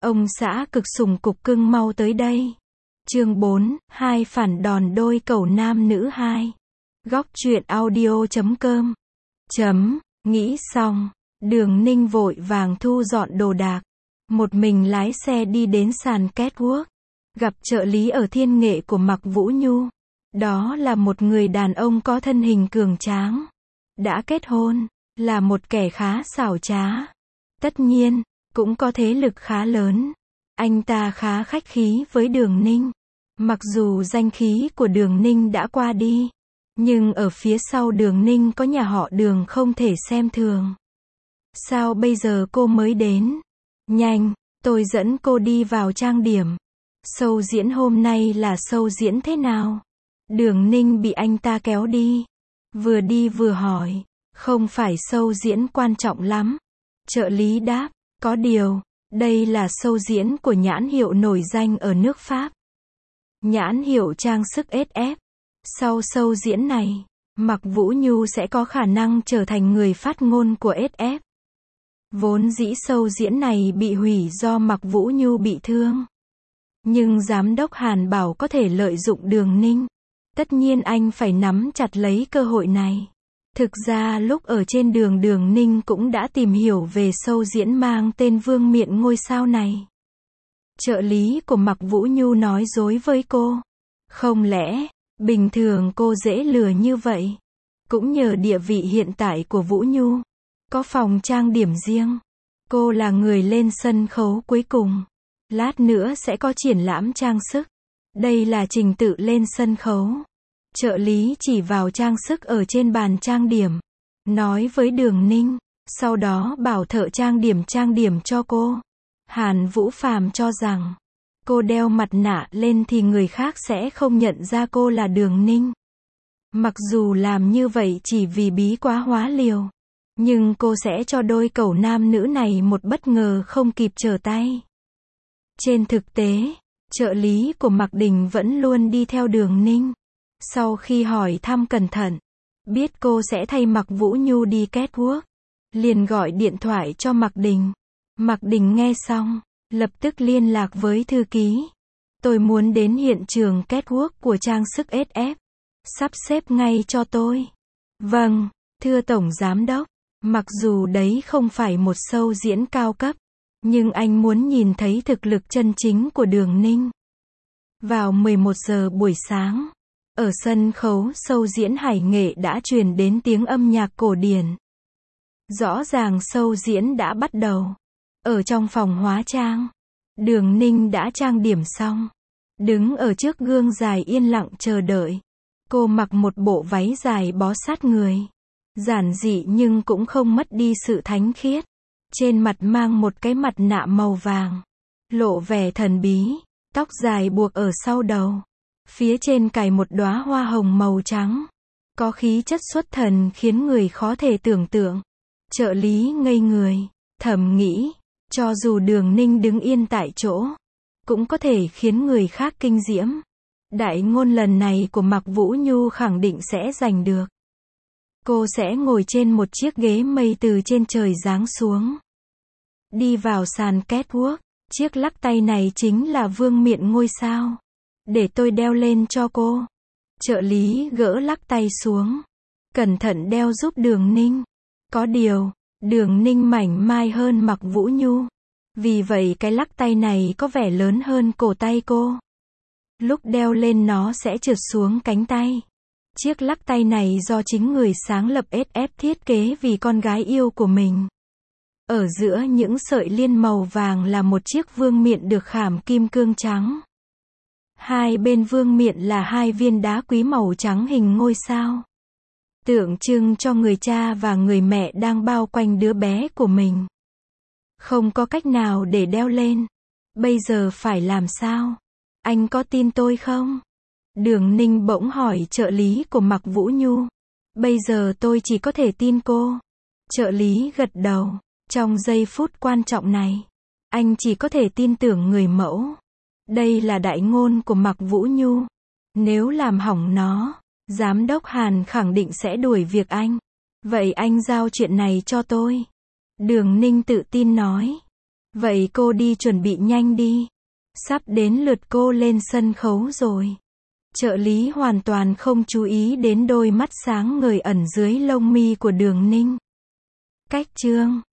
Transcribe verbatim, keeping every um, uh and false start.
Ông xã cực sủng cục cưng mau tới đây. Chương bốn, hai phản đòn đôi cầu nam nữ hai. Góc truyện audio chấm com. Chấm, nghĩ xong, Đường Ninh vội vàng thu dọn đồ đạc. Một mình lái xe đi đến sàn catwalk. Gặp trợ lý ở Thiên Nghệ của Mạc Vũ Nhu. Đó là một người đàn ông có thân hình cường tráng. Đã kết hôn, là một kẻ khá xảo trá. Tất nhiên, cũng có thế lực khá lớn. Anh ta khá khách khí với Đường Ninh. Mặc dù danh khí của Đường Ninh đã qua đi, nhưng ở phía sau Đường Ninh có nhà họ Đường không thể xem thường. Sao bây giờ cô mới đến? Nhanh, tôi dẫn cô đi vào trang điểm. Show diễn hôm nay là show diễn thế nào? Đường Ninh bị anh ta kéo đi. Vừa đi vừa hỏi, không phải show diễn quan trọng lắm. Trợ lý đáp, có điều, đây là show diễn của nhãn hiệu nổi danh ở nước Pháp. Nhãn hiệu trang sức ét ép. Sau show diễn này, Mạc Vũ Nhu sẽ có khả năng trở thành người phát ngôn của ét ép. Vốn dĩ show diễn này bị hủy do Mạc Vũ Nhu bị thương. Nhưng giám đốc Hàn bảo có thể lợi dụng Đường Ninh. Tất nhiên anh phải nắm chặt lấy cơ hội này. Thực ra lúc ở trên đường Đường Ninh cũng đã tìm hiểu về show diễn mang tên Vương Miện ngôi sao này. Trợ lý của Mạc Vũ Nhu nói dối với cô. Không lẽ, bình thường cô dễ lừa như vậy? Cũng nhờ địa vị hiện tại của Vũ Nhu. Có phòng trang điểm riêng. Cô là người lên sân khấu cuối cùng. Lát nữa sẽ có triển lãm trang sức. Đây là trình tự lên sân khấu. Trợ lý chỉ vào trang sức ở trên bàn trang điểm. Nói với Đường Ninh. Sau đó bảo thợ trang điểm trang điểm cho cô. Hàn Vũ Phàm cho rằng, cô đeo mặt nạ lên thì người khác sẽ không nhận ra cô là Đường Ninh. Mặc dù làm như vậy chỉ vì bí quá hóa liều. Nhưng cô sẽ cho đôi cẩu nam nữ này một bất ngờ không kịp trở tay. Trên thực tế, trợ lý của Mạc Đình vẫn luôn đi theo Đường Ninh. Sau khi hỏi thăm cẩn thận, biết cô sẽ thay Mạc Vũ Nhu đi catwalk, liền gọi điện thoại cho Mạc Đình. Mạc Đình nghe xong, lập tức liên lạc với thư ký. Tôi muốn đến hiện trường catwalk của trang sức ét ép. Sắp xếp ngay cho tôi. Vâng, thưa Tổng Giám đốc. Mặc dù đấy không phải một show diễn cao cấp, nhưng anh muốn nhìn thấy thực lực chân chính của Đường Ninh. Vào mười một giờ buổi sáng, ở sân khấu show diễn Hải Nghệ đã truyền đến tiếng âm nhạc cổ điển. Rõ ràng show diễn đã bắt đầu. Ở trong phòng hóa trang, Đường Ninh đã trang điểm xong. Đứng ở trước gương dài yên lặng chờ đợi. Cô mặc một bộ váy dài bó sát người. Giản dị nhưng cũng không mất đi sự thánh khiết. Trên mặt mang một cái mặt nạ màu vàng. Lộ vẻ thần bí. Tóc dài buộc ở sau đầu. Phía trên cài một đóa hoa hồng màu trắng. Có khí chất xuất thần khiến người khó thể tưởng tượng. Trợ lý ngây người. Thầm nghĩ. Cho dù Đường Ninh đứng yên tại chỗ, cũng có thể khiến người khác kinh diễm. Đại ngôn lần này của Mạc Vũ Nhu khẳng định sẽ giành được. Cô sẽ ngồi trên một chiếc ghế mây từ trên trời giáng xuống. Đi vào sàn catwalk. Chiếc lắc tay này chính là Vương Miện ngôi sao. Để tôi đeo lên cho cô. Trợ lý gỡ lắc tay xuống. Cẩn thận đeo giúp Đường Ninh. Có điều, Đường Ninh mảnh mai hơn Mạc Vũ Nhu. Vì vậy cái lắc tay này có vẻ lớn hơn cổ tay cô. Lúc đeo lên nó sẽ trượt xuống cánh tay. Chiếc lắc tay này do chính người sáng lập ét ép thiết kế vì con gái yêu của mình. Ở giữa những sợi liên màu vàng là một chiếc vương miện được khảm kim cương trắng. Hai bên vương miện là hai viên đá quý màu trắng hình ngôi sao. Tượng trưng cho người cha và người mẹ đang bao quanh đứa bé của mình. Không có cách nào để đeo lên. Bây giờ phải làm sao? Anh có tin tôi không? Đường Ninh bỗng hỏi trợ lý của Mạc Vũ Nhu. Bây giờ tôi chỉ có thể tin cô. Trợ lý gật đầu. Trong giây phút quan trọng này, anh chỉ có thể tin tưởng người mẫu. Đây là đại ngôn của Mạc Vũ Nhu. Nếu làm hỏng nó, Giám đốc Hàn khẳng định sẽ đuổi việc anh. Vậy anh giao chuyện này cho tôi. Đường Ninh tự tin nói. Vậy cô đi chuẩn bị nhanh đi. Sắp đến lượt cô lên sân khấu rồi. Trợ lý hoàn toàn không chú ý đến đôi mắt sáng ngời ẩn dưới lông mi của Đường Ninh. Cách chương